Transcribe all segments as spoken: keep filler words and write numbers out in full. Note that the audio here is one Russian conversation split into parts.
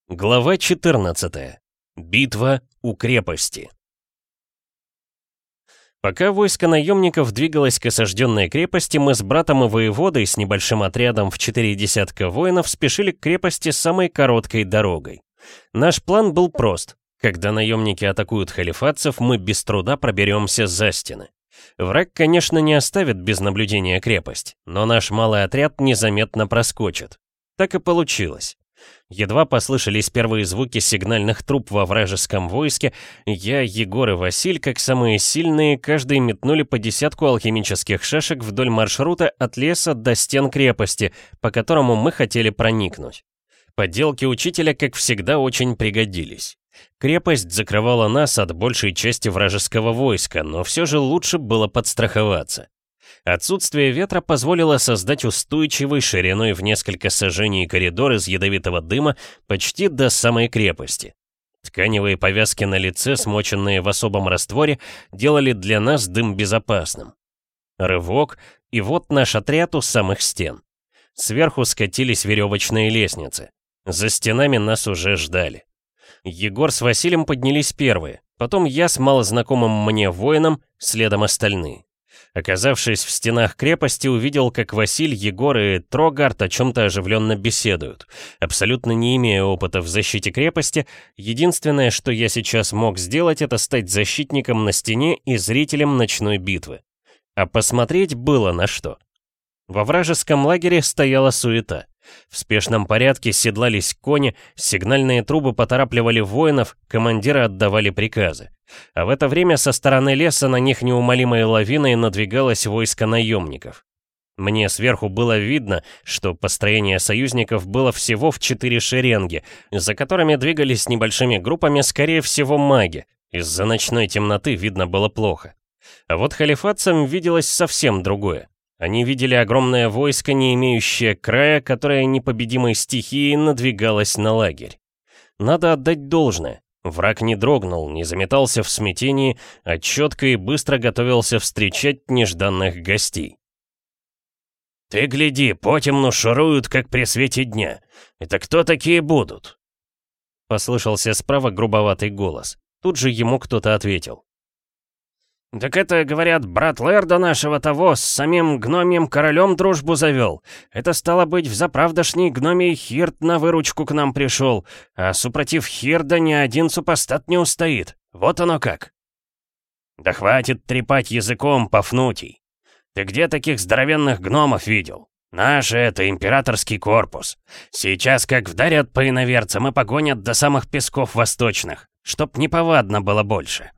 Глава четырнадцатая. Битва у крепости. Пока войско наемников двигалось к осажденной крепости, мы с братом и воеводой с небольшим отрядом в четыре десятка воинов спешили к крепости самой короткой дорогой. Наш план был прост. Когда наемники атакуют халифатцев, мы без труда проберемся за стены. Враг, конечно, не оставит без наблюдения крепость, но наш малый отряд незаметно проскочит. Так и получилось. Едва послышались первые звуки сигнальных труб во вражеском войске, я, Егор и Василь, как самые сильные, каждый метнули по десятку алхимических шашек вдоль маршрута от леса до стен крепости, по которому мы хотели проникнуть. Подделки учителя, как всегда, очень пригодились. Крепость закрывала нас от большей части вражеского войска, но все же лучше было подстраховаться. Отсутствие ветра позволило создать устойчивый шириной в несколько сажений коридор из ядовитого дыма почти до самой крепости. Тканевые повязки на лице, смоченные в особом растворе, делали для нас дым безопасным. Рывок, и вот наш отряд у самых стен. Сверху скатились веревочные лестницы. За стенами нас уже ждали. Егор с Василием поднялись первые, потом я с малознакомым мне воином, следом остальные. Оказавшись в стенах крепости, увидел, как Василь, Егор и Трогард о чем-то оживленно беседуют. Абсолютно не имея опыта в защите крепости, единственное, что я сейчас мог сделать, это стать защитником на стене и зрителем ночной битвы. А посмотреть было на что. Во вражеском лагере стояла суета. В спешном порядке седлались кони, сигнальные трубы поторапливали воинов, командиры отдавали приказы. А в это время со стороны леса на них неумолимой лавиной надвигалось войско наемников. Мне сверху было видно, что построение союзников было всего в четыре шеренги, за которыми двигались небольшими группами, скорее всего, маги. Из-за ночной темноты видно было плохо. А вот халифатцам виделось совсем другое. Они видели огромное войско, не имеющее края, которое непобедимой стихией надвигалось на лагерь. Надо отдать должное. Враг не дрогнул, не заметался в смятении, а четко и быстро готовился встречать нежданных гостей. «Ты гляди, потемну шуруют, как при свете дня. Это кто такие будут?» Послышался справа грубоватый голос. Тут же ему кто-то ответил. «Так это, говорят, брат Лэрда нашего того с самим гномьим королем дружбу завел. Это, стало быть, взаправдошний гномий Хирд на выручку к нам пришел, а супротив Хирда ни один супостат не устоит. Вот оно как!» «Да хватит трепать языком, Пафнутий. Ты где таких здоровенных гномов видел? Наш это императорский корпус. Сейчас как вдарят по иноверцам и погонят до самых песков восточных, чтоб неповадно было больше».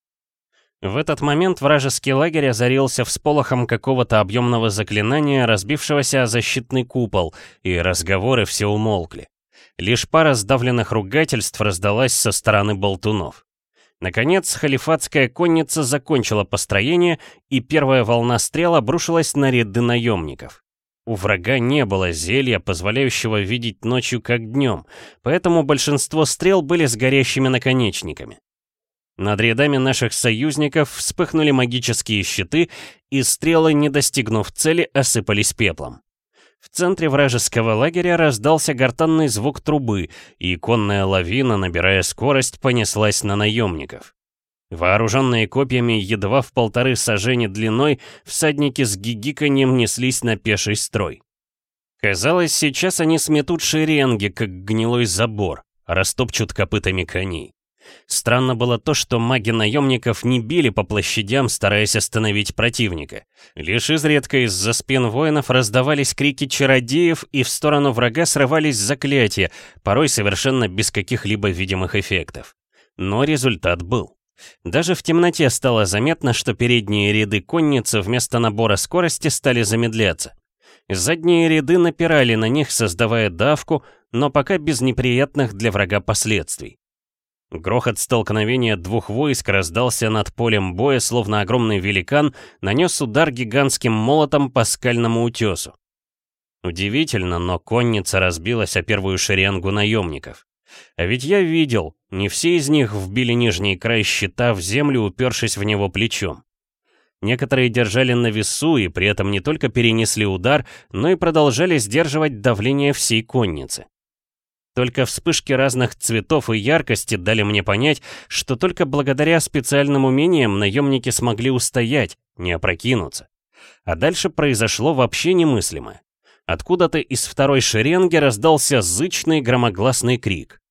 В этот момент вражеский лагерь озарился всполохом какого-то объемного заклинания, разбившегося о защитный купол, и разговоры все умолкли. Лишь пара сдавленных ругательств раздалась со стороны болтунов. Наконец, халифатская конница закончила построение, и первая волна стрел обрушилась на ряды наемников. У врага не было зелья, позволяющего видеть ночью как днем, поэтому большинство стрел были с горящими наконечниками. Над рядами наших союзников вспыхнули магические щиты, и стрелы, не достигнув цели, осыпались пеплом. В центре вражеского лагеря раздался гортанный звук трубы, и конная лавина, набирая скорость, понеслась на наемников. Вооруженные копьями едва в полторы сажени длиной, всадники с гигиканьем неслись на пеший строй. Казалось, сейчас они сметут шеренги, как гнилой забор, растопчут копытами коней. Странно было то, что маги наемников не били по площадям, стараясь остановить противника. Лишь изредка из-за спин воинов раздавались крики чародеев, и в сторону врага срывались заклятия, порой совершенно без каких-либо видимых эффектов. Но результат был. Даже в темноте стало заметно, что передние ряды конницы вместо набора скорости стали замедляться. Задние ряды напирали на них, создавая давку, но пока без неприятных для врага последствий. Грохот столкновения двух войск раздался над полем боя, словно огромный великан нанес удар гигантским молотом по скальному утесу. Удивительно, но конница разбилась о первую шеренгу наемников. А ведь я видел, не все из них вбили нижний край щита в землю, упершись в него плечом. Некоторые держали на весу и при этом не только перенесли удар, но и продолжали сдерживать давление всей конницы. Только вспышки разных цветов и яркости дали мне понять, что только благодаря специальным умениям наемники смогли устоять, не опрокинуться. А дальше произошло вообще немыслимое. Откуда-то из второй шеренги раздался зычный громогласный крик.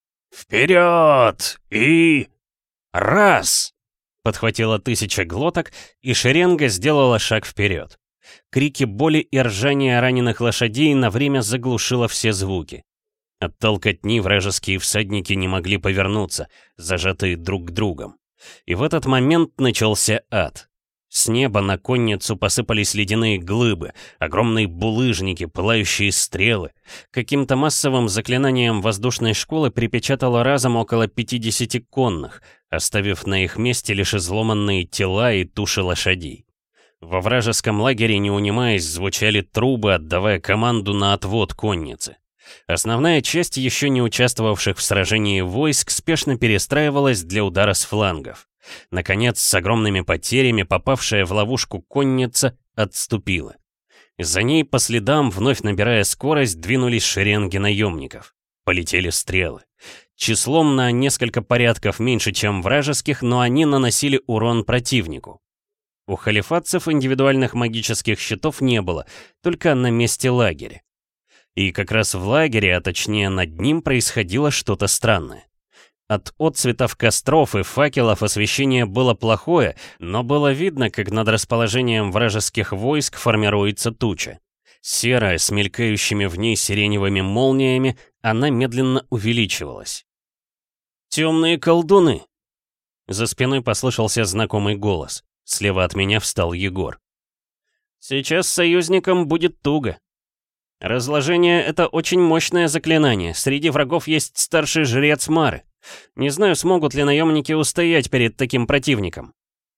«Вперед! И... раз!» Подхватила тысяча глоток, и шеренга сделала шаг вперед. Крики боли и ржания раненых лошадей на время заглушило все звуки. От толкотни вражеские всадники не могли повернуться, зажатые друг к другом. И в этот момент начался ад. С неба на конницу посыпались ледяные глыбы, огромные булыжники, пылающие стрелы. Каким-то массовым заклинанием воздушной школы припечатало разом около пятидесяти конных, оставив на их месте лишь изломанные тела и туши лошадей. Во вражеском лагере, не унимаясь, звучали трубы, отдавая команду на отвод конницы. Основная часть еще не участвовавших в сражении войск спешно перестраивалась для удара с флангов. Наконец, с огромными потерями попавшая в ловушку конница отступила. За ней по следам, вновь набирая скорость, двинулись шеренги наемников. Полетели стрелы. Числом на несколько порядков меньше, чем вражеских, но они наносили урон противнику. У халифатцев индивидуальных магических щитов не было, только на месте лагеря. И как раз в лагере, а точнее над ним, происходило что-то странное. От отцветов костров и факелов освещение было плохое, но было видно, как над расположением вражеских войск формируется туча. Серая, с мелькающими в ней сиреневыми молниями, она медленно увеличивалась. «Темные колдуны!» За спиной послышался знакомый голос. Слева от меня встал Егор. «Сейчас союзникам будет туго. Разложение — это очень мощное заклинание. Среди врагов есть старший жрец Мары. Не знаю, смогут ли наемники устоять перед таким противником».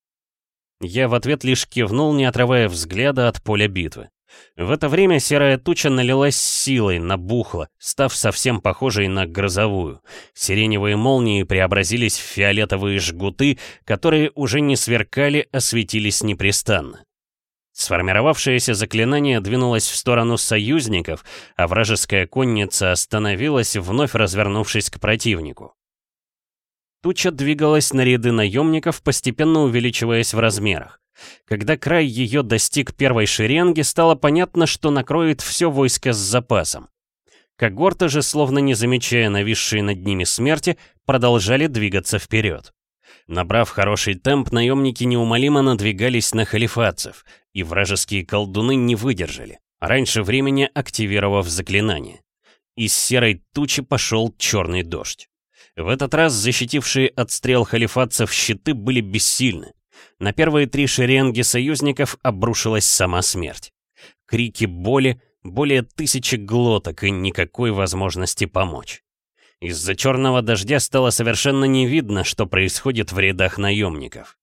Я в ответ лишь кивнул, не отрывая взгляда от поля битвы. В это время серая туча налилась силой, набухла, став совсем похожей на грозовую. Сиреневые молнии преобразились в фиолетовые жгуты, которые уже не сверкали, а светились непрестанно. Сформировавшееся заклинание двинулось в сторону союзников, а вражеская конница остановилась, вновь развернувшись к противнику. Туча двигалась на ряды наемников, постепенно увеличиваясь в размерах. Когда край ее достиг первой шеренги, стало понятно, что накроет все войско с запасом. Когорты же, словно не замечая нависшей над ними смерти, продолжали двигаться вперед. Набрав хороший темп, наемники неумолимо надвигались на халифатцев, и вражеские колдуны не выдержали, раньше времени активировав заклинание. Из серой тучи пошел черный дождь. В этот раз защитившие от стрел халифатцев щиты были бессильны. На первые три шеренги союзников обрушилась сама смерть. Крики боли, более тысячи глоток и никакой возможности помочь. Из-за черного дождя стало совершенно не видно, что происходит в рядах наемников.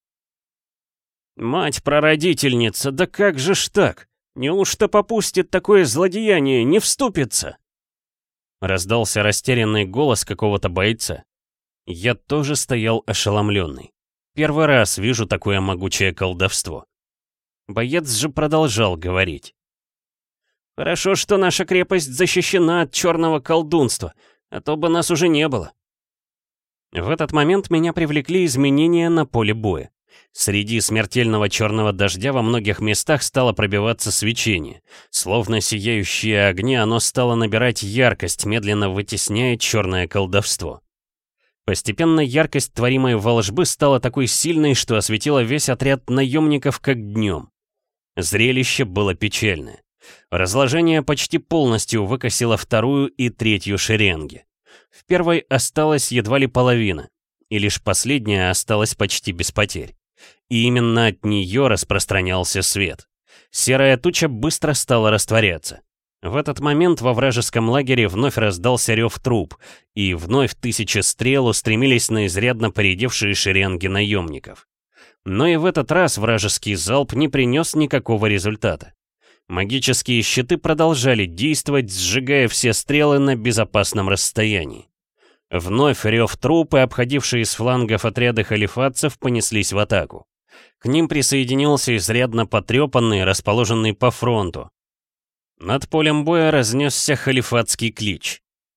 «Мать-прародительница, да как же ж так? Неужто попустит такое злодеяние, не вступится?» Раздался растерянный голос какого-то бойца. Я тоже стоял ошеломленный. Первый раз вижу такое могучее колдовство. Боец же продолжал говорить. «Хорошо, что наша крепость защищена от черного колдунства, а то бы нас уже не было». В этот момент меня привлекли изменения на поле боя. Среди смертельного черного дождя во многих местах стало пробиваться свечение. Словно сияющие огни, оно стало набирать яркость, медленно вытесняя черное колдовство. Постепенно яркость творимой волшбы стала такой сильной, что осветила весь отряд наемников как днем. Зрелище было печальное. Разложение почти полностью выкосило вторую и третью шеренги. В первой осталась едва ли половина, и лишь последняя осталась почти без потерь. И именно от нее распространялся свет. Серая туча быстро стала растворяться. В этот момент во вражеском лагере вновь раздался рев труб, и вновь тысячи стрел устремились на изрядно поредевшие шеренги наемников. Но и в этот раз вражеский залп не принес никакого результата. Магические щиты продолжали действовать, сжигая все стрелы на безопасном расстоянии. Вновь рев труб и обходившие с флангов отряды халифатцев понеслись в атаку. К ним присоединился изрядно потрепанный, расположенный по фронту. Над полем боя разнесся халифатский клич.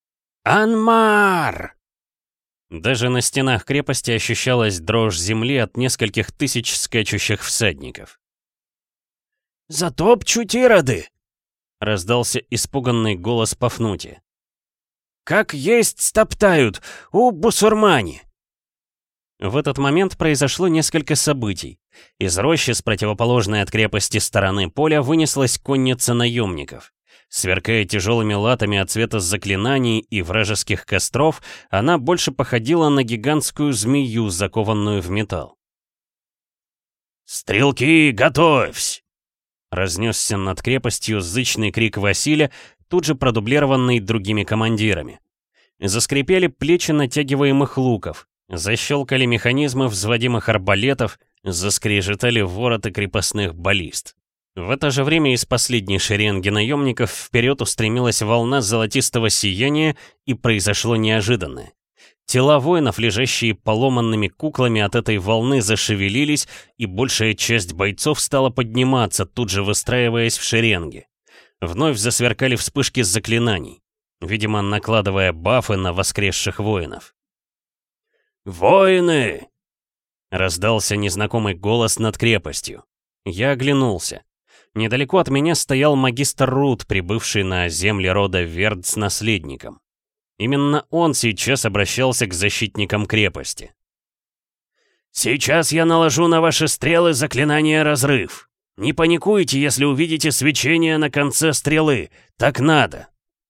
«Анмар!» Даже на стенах крепости ощущалась дрожь земли от нескольких тысяч скачущих всадников. «Затопчут ироды!» — раздался испуганный голос Пафнутия. «Как есть стоптают, у бусурмане!» В этот момент произошло несколько событий. Из рощи с противоположной от крепости стороны поля вынеслась конница наемников. Сверкая тяжелыми латами от цвета заклинаний и вражеских костров, она больше походила на гигантскую змею, закованную в металл. «Стрелки, готовься!» Разнесся над крепостью зычный крик Василия, тут же продублированный другими командирами. Заскрипели плечи натягиваемых луков, защелкали механизмы взводимых арбалетов, заскрежетали вороты крепостных баллист. В это же время из последней шеренги наемников вперед устремилась волна золотистого сияния, и произошло неожиданное. Тела воинов, лежащие поломанными куклами от этой волны, зашевелились, и большая часть бойцов стала подниматься, тут же выстраиваясь в шеренги. Вновь засверкали вспышки заклинаний, видимо, накладывая бафы на воскресших воинов. «Воины!» — раздался незнакомый голос над крепостью. Я оглянулся. Недалеко от меня стоял магистр Рут, прибывший на земли рода Верд с наследником. Именно он сейчас обращался к защитникам крепости. «Сейчас я наложу на ваши стрелы заклинание «Разрыв». Не паникуйте, если увидите свечение на конце стрелы. Так надо!»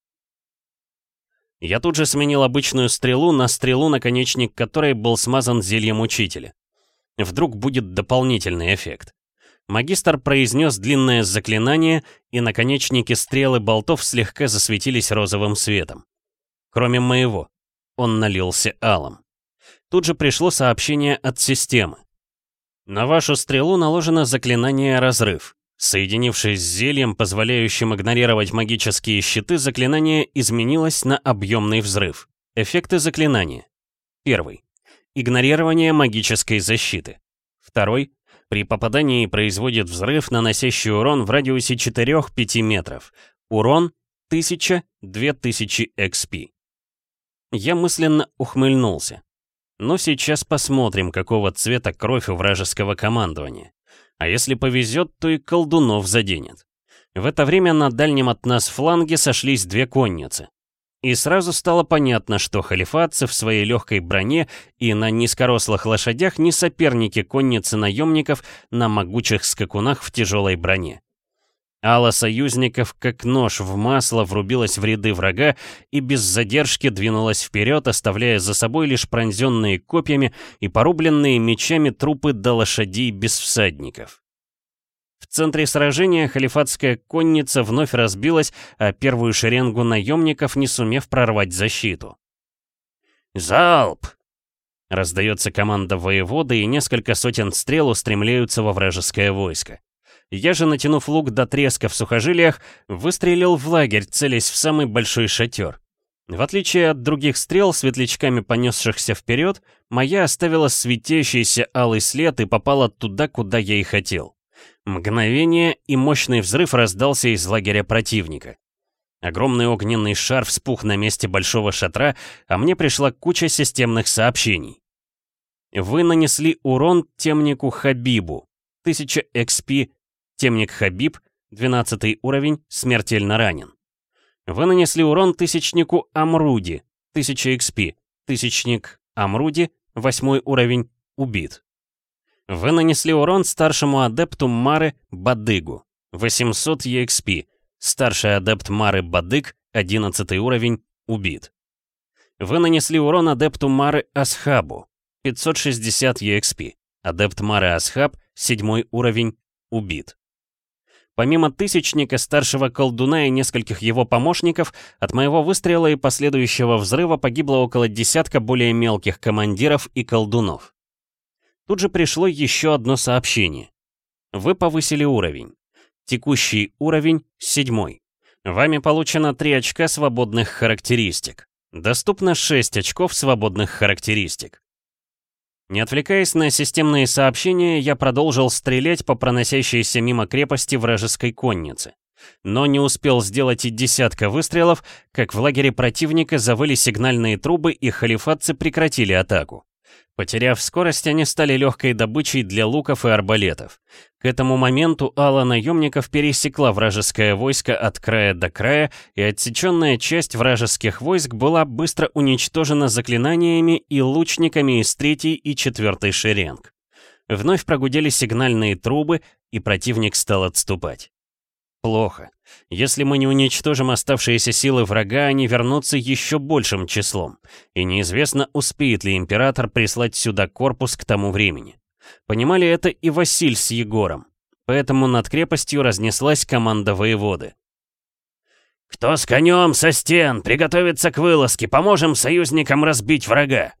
Я тут же сменил обычную стрелу на стрелу, наконечник которой был смазан зельем учителя. Вдруг будет дополнительный эффект. Магистр произнес длинное заклинание, и наконечники стрел и болтов слегка засветились розовым светом. Кроме моего, он налился алым. Тут же пришло сообщение от системы. На вашу стрелу наложено заклинание «Разрыв». Соединившись с зельем, позволяющим игнорировать магические щиты, заклинание изменилось на объемный взрыв. Эффекты заклинания. Первый. Игнорирование магической защиты. Второй. При попадании производит взрыв, наносящий урон в радиусе четыре-пять метров. Урон тысяча-две тысячи экс пи. Я мысленно ухмыльнулся. Но сейчас посмотрим, какого цвета кровь у вражеского командования. А если повезет, то и колдунов заденет. В это время на дальнем от нас фланге сошлись две конницы. И сразу стало понятно, что халифатцы в своей легкой броне и на низкорослых лошадях не соперники конницы наемников на могучих скакунах в тяжелой броне. Ала союзников, как нож в масло, врубилась в ряды врага и без задержки двинулась вперед, оставляя за собой лишь пронзенные копьями и порубленные мечами трупы до лошадей без всадников. В центре сражения халифатская конница вновь разбилась, а первую шеренгу наемников не сумев прорвать защиту. «Залп!» Раздается команда воевода, и несколько сотен стрел устремляются во вражеское войско. Я же, натянув лук до треска в сухожилиях, выстрелил в лагерь, целясь в самый большой шатер. В отличие от других стрел, светлячками понесшихся вперед, моя оставила светящийся алый след и попала туда, куда я и хотел. Мгновение, и мощный взрыв раздался из лагеря противника. Огромный огненный шар вспух на месте большого шатра, а мне пришла куча системных сообщений. Вы нанесли урон темнику Хабибу. тысяча экс пи. Темник Хабиб, двенадцатый уровень, смертельно ранен. Вы нанесли урон тысячнику Амруди. тысяча экс пи. Тысячник Амруди, восьмой уровень, убит. Вы нанесли урон старшему адепту Мары Бадыгу. восемьсот и экс пи. Старший адепт Мары Бадык, одиннадцатый уровень, убит. Вы нанесли урон адепту Мары Асхабу. пятьсот шестьдесят и экс пи. Адепт Мары Асхаб, седьмой уровень, убит. Помимо тысячника, старшего колдуна и нескольких его помощников, от моего выстрела и последующего взрыва погибло около десятка более мелких командиров и колдунов. Тут же пришло еще одно сообщение. Вы повысили уровень. Текущий уровень — седьмой. Вами получено три очка свободных характеристик. Доступно шесть очков свободных характеристик. Не отвлекаясь на системные сообщения, я продолжил стрелять по проносящейся мимо крепости вражеской конницы. Но не успел сделать и десятка выстрелов, как в лагере противника завыли сигнальные трубы, и халифатцы прекратили атаку. Потеряв скорость, они стали легкой добычей для луков и арбалетов. К этому моменту ала наемников пересекла вражеское войско от края до края, и отсеченная часть вражеских войск была быстро уничтожена заклинаниями и лучниками из третьей и четвертой шеренг. Вновь прогудели сигнальные трубы, и противник стал отступать. Плохо. Если мы не уничтожим оставшиеся силы врага, они вернутся еще большим числом. И неизвестно, успеет ли император прислать сюда корпус к тому времени. Понимали это и Василь с Егором. Поэтому над крепостью разнеслась команда воеводы. «Кто с конем со стен? Приготовиться к вылазке! Поможем союзникам разбить врага!»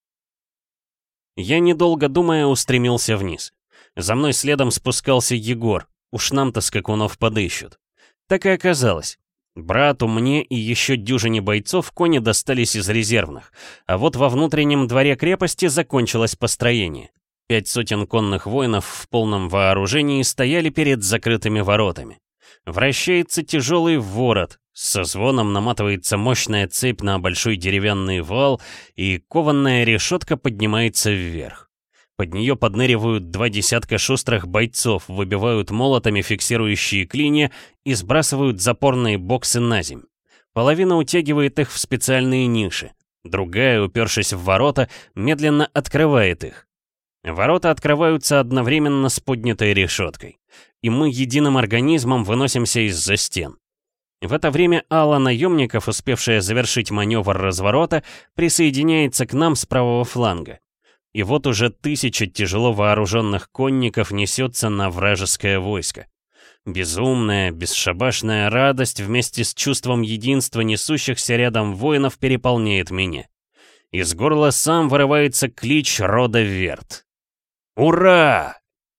Я, недолго думая, устремился вниз. За мной следом спускался Егор. Уж нам-то скакунов подыщут. Так и оказалось. Брату, мне и еще дюжине бойцов кони достались из резервных, а вот во внутреннем дворе крепости закончилось построение. Пять сотен конных воинов в полном вооружении стояли перед закрытыми воротами. Вращается тяжелый ворот, со звоном наматывается мощная цепь на большой деревянный вал, и кованная решетка поднимается вверх. Под нее подныривают два десятка шустрых бойцов, выбивают молотами фиксирующие клинья и сбрасывают запорные боксы на земь. Половина утягивает их в специальные ниши, другая, упершись в ворота, медленно открывает их. Ворота открываются одновременно с поднятой решеткой, и мы единым организмом выносимся из-за стен. В это время ала наемников, успевшая завершить маневр разворота, присоединяется к нам с правого фланга. И вот уже тысяча тяжело вооруженных конников несется на вражеское войско. Безумная, бесшабашная радость вместе с чувством единства несущихся рядом воинов переполняет меня. Из горла сам вырывается клич рода Верт. «Ура!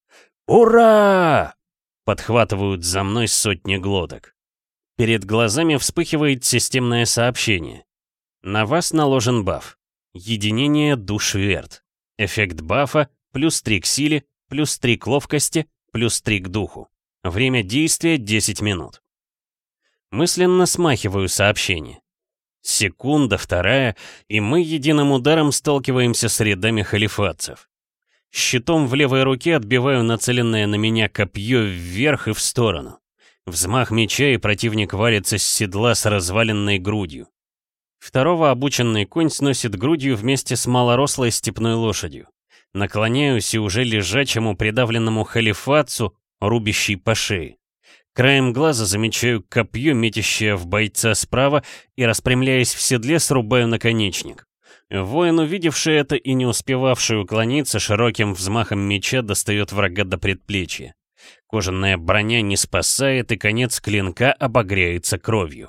Ура!» подхватывают за мной сотни глоток. Перед глазами вспыхивает системное сообщение. На вас наложен баф. Единение душ Верт. Эффект бафа плюс три к силе, плюс три к ловкости, плюс три к духу. Время действия десять минут. Мысленно смахиваю сообщение. Секунда, вторая, и мы единым ударом сталкиваемся с рядами халифатцев. Щитом в левой руке отбиваю нацеленное на меня копье вверх и в сторону. Взмах меча, и противник валится с седла с разваленной грудью. Второго обученный конь сносит грудью вместе с малорослой степной лошадью. Наклоняюсь и уже лежачему придавленному халифатцу, рубящий по шее. Краем глаза замечаю копье, метящее в бойца справа, и, распрямляясь в седле, срубаю наконечник. Воин, увидевший это и не успевавший уклониться, широким взмахом меча достает врага до предплечья. Кожаная броня не спасает, и конец клинка обогряется кровью.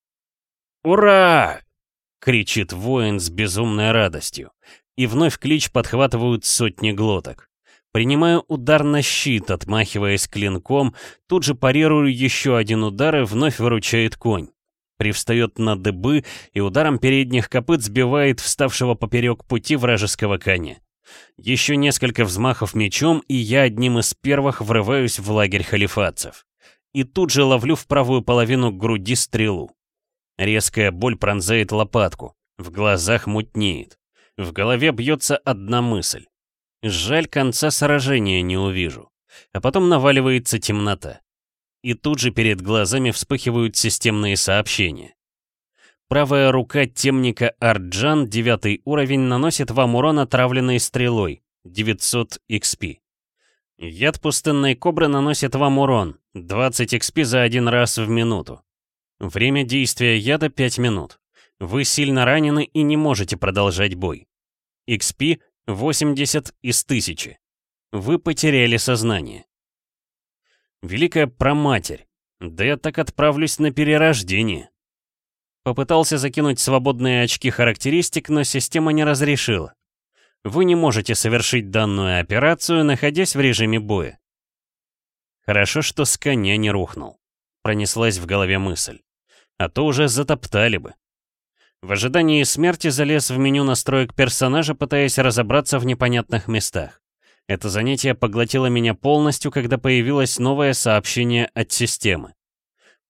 «Ура!» — кричит воин с безумной радостью. И вновь клич подхватывают сотни глоток. Принимаю удар на щит, отмахиваясь клинком, тут же парирую еще один удар, и вновь выручает конь. Привстает на дыбы и ударом передних копыт сбивает вставшего поперек пути вражеского коня. Еще несколько взмахов мечом, и я одним из первых врываюсь в лагерь халифатцев. И тут же ловлю в правую половину груди стрелу. Резкая боль пронзает лопатку, в глазах мутнеет. В голове бьется одна мысль. Жаль, конца сражения не увижу. А потом наваливается темнота. И тут же перед глазами вспыхивают системные сообщения. Правая рука темника Арджан, девятый уровень, наносит вам урон отравленной стрелой, девятьсот икс пи. Яд пустынной кобры наносит вам урон, двадцать икс пи за один раз в минуту. Время действия яда пять минут. Вы сильно ранены и не можете продолжать бой. икс пи восемьдесят из тысячи. Вы потеряли сознание. Великая проматерь. Да я так отправлюсь на перерождение. Попытался закинуть свободные очки характеристик, но система не разрешила. Вы не можете совершить данную операцию, находясь в режиме боя. Хорошо, что с коня не рухнул. Пронеслась в голове мысль. А то уже затоптали бы. В ожидании смерти залез в меню настроек персонажа, пытаясь разобраться в непонятных местах. Это занятие поглотило меня полностью, когда появилось новое сообщение от системы.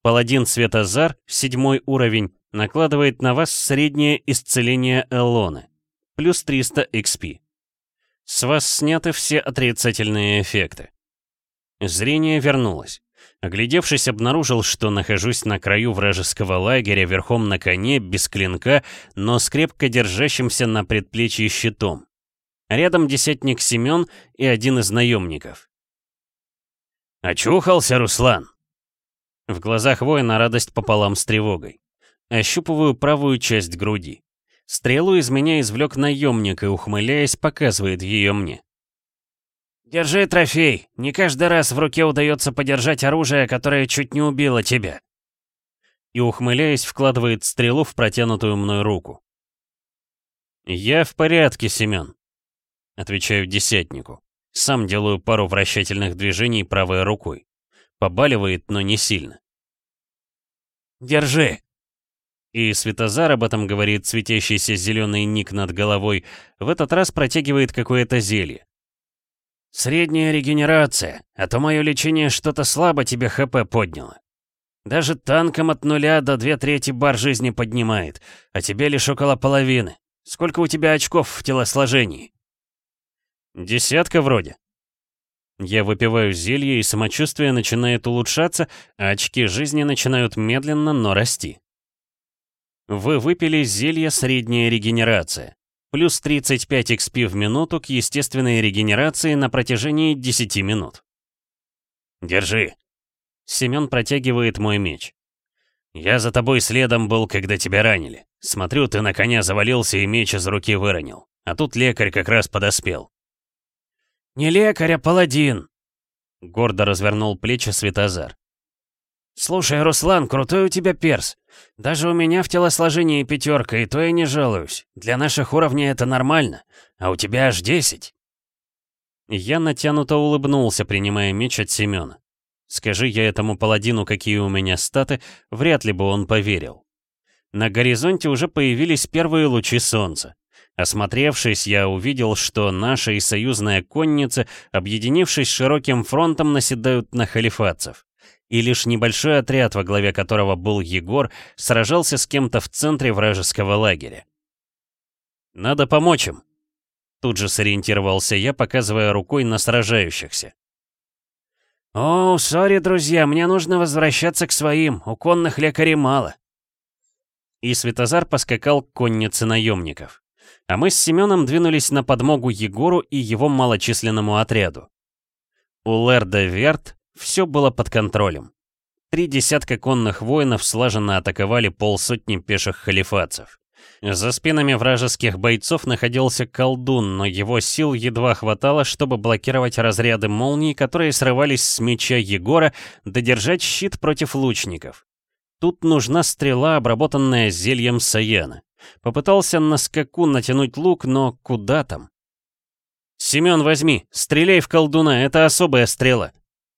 Паладин Светозар, седьмой уровень, накладывает на вас среднее исцеление Эллоны, плюс триста экс пи. С вас сняты все отрицательные эффекты. Зрение вернулось. Оглядевшись, обнаружил, что нахожусь на краю вражеского лагеря верхом на коне, без клинка, но с крепко держащимся на предплечье щитом. Рядом десятник Семен и один из наемников. «Очухался, Руслан?» В глазах воина радость пополам с тревогой. Ощупываю правую часть груди. Стрелу из меня извлек наемник и, ухмыляясь, показывает ее мне. «Держи трофей. Не каждый раз в руке удается подержать оружие, которое чуть не убило тебя». И, ухмыляясь, вкладывает стрелу в протянутую мной руку. «Я в порядке, Семен», — отвечаю десятнику. Сам делаю пару вращательных движений правой рукой. Побаливает, но не сильно. «Держи!» И Светозар, об этом говорит светящийся зеленый ник над головой, в этот раз протягивает какое-то зелье. «Средняя регенерация, а то мое лечение что-то слабо тебе ХП подняло. Даже танком от нуля до две трети бар жизни поднимает, а тебе лишь около половины. Сколько у тебя очков в телосложении?» «Десятка вроде». Я выпиваю зелье, и самочувствие начинает улучшаться, а очки жизни начинают медленно, но расти. Вы выпили зелье «Средняя регенерация». Плюс тридцать пять экс пи в минуту к естественной регенерации на протяжении десяти минут. «Держи». Семен протягивает мой меч. «Я за тобой следом был, когда тебя ранили. Смотрю, ты на коня завалился и меч из руки выронил. А тут лекарь как раз подоспел». «Не лекарь, а паладин!» Гордо развернул плечи Светозар. «Слушай, Руслан, крутой у тебя перс. Даже у меня в телосложении пятерка, и то я не жалуюсь. Для наших уровней это нормально, а у тебя аж десять». Я натянуто улыбнулся, принимая меч от Семена. Скажи я этому паладину, какие у меня статы, вряд ли бы он поверил. На горизонте уже появились первые лучи солнца. Осмотревшись, я увидел, что наша и союзная конница, объединившись широким фронтом, наседают на халифатцев. И лишь небольшой отряд, во главе которого был Егор, сражался с кем-то в центре вражеского лагеря. «Надо помочь им», — тут же сориентировался я, показывая рукой на сражающихся. «О, сори, друзья, мне нужно возвращаться к своим, у конных лекарей мало». И Светозар поскакал к коннице наемников. А мы с Семеном двинулись на подмогу Егору и его малочисленному отряду. У Лерда Верт все было под контролем. Три десятка конных воинов слаженно атаковали полсотни пеших халифатцев. За спинами вражеских бойцов находился колдун, но его сил едва хватало, чтобы блокировать разряды молний, которые срывались с меча Егора, да держать щит против лучников. Тут нужна стрела, обработанная зельем Саяна. Попытался на скаку натянуть лук, но куда там? «Семен, возьми, стреляй в колдуна, это особая стрела».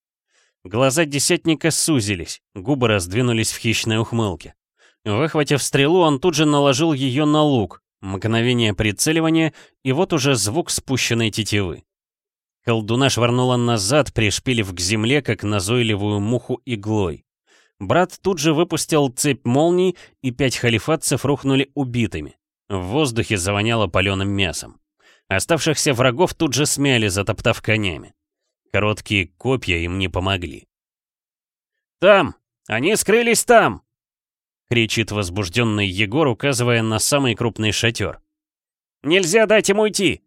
Глаза десятника сузились, губы раздвинулись в хищной ухмылке. Выхватив стрелу, он тут же наложил ее на лук, мгновение прицеливания, и вот уже звук спущенной тетивы. Колдуна швырнула назад, пришпилив к земле, как назойливую муху иглой. Брат тут же выпустил цепь молний, и пять халифатцев рухнули убитыми. В воздухе завоняло паленым мясом. Оставшихся врагов тут же смяли, затоптав конями. Короткие копья им не помогли. «Там! Они скрылись там!» — кричит возбужденный Егор, указывая на самый крупный шатер. «Нельзя дать им уйти!»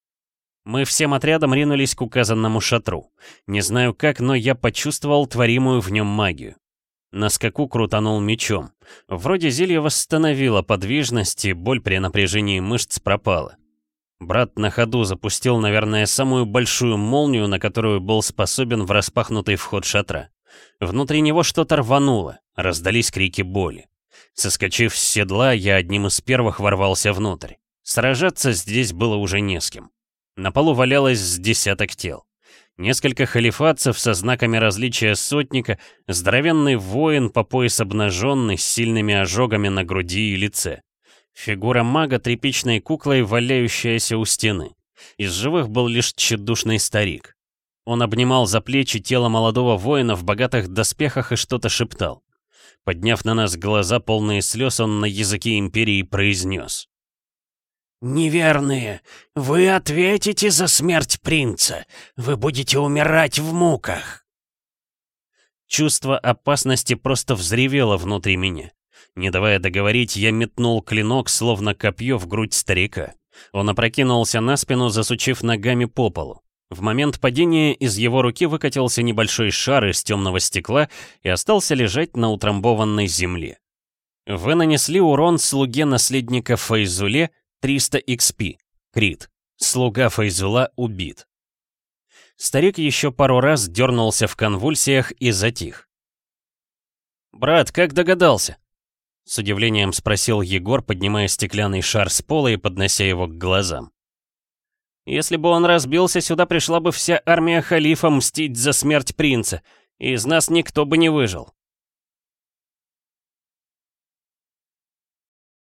Мы всем отрядом ринулись к указанному шатру. Не знаю как, но я почувствовал творимую в нем магию. На скаку крутанул мечом. Вроде зелье восстановило подвижность, и боль при напряжении мышц пропала. Брат на ходу запустил, наверное, самую большую молнию, на которую был способен в распахнутый вход шатра. Внутри него что-то рвануло, раздались крики боли. Соскочив с седла, я одним из первых ворвался внутрь. Сражаться здесь было уже не с кем. На полу валялось с десяток тел. Несколько халифатцев со знаками различия сотника, здоровенный воин по пояс обнаженный, с сильными ожогами на груди и лице. Фигура мага тряпичной куклой, валяющаяся у стены. Из живых был лишь тщедушный старик. Он обнимал за плечи тело молодого воина в богатых доспехах и что-то шептал. Подняв на нас глаза, полные слез, он на языке Империи произнес: «Неверные, вы ответите за смерть принца. Вы будете умирать в муках». Чувство опасности просто взревело внутри меня. Не давая договорить, я метнул клинок, словно копье, в грудь старика. Он опрокинулся на спину, засучив ногами по полу. В момент падения из его руки выкатился небольшой шар из темного стекла и остался лежать на утрамбованной земле. Вы нанесли урон слуге наследника Файзуле триста икс пи. Крит. Слуга Файзула убит. Старик еще пару раз дернулся в конвульсиях и затих. «Брат, как догадался?» С удивлением спросил Егор, поднимая стеклянный шар с пола и поднося его к глазам. «Если бы он разбился, сюда пришла бы вся армия халифа мстить за смерть принца, и из нас никто бы не выжил».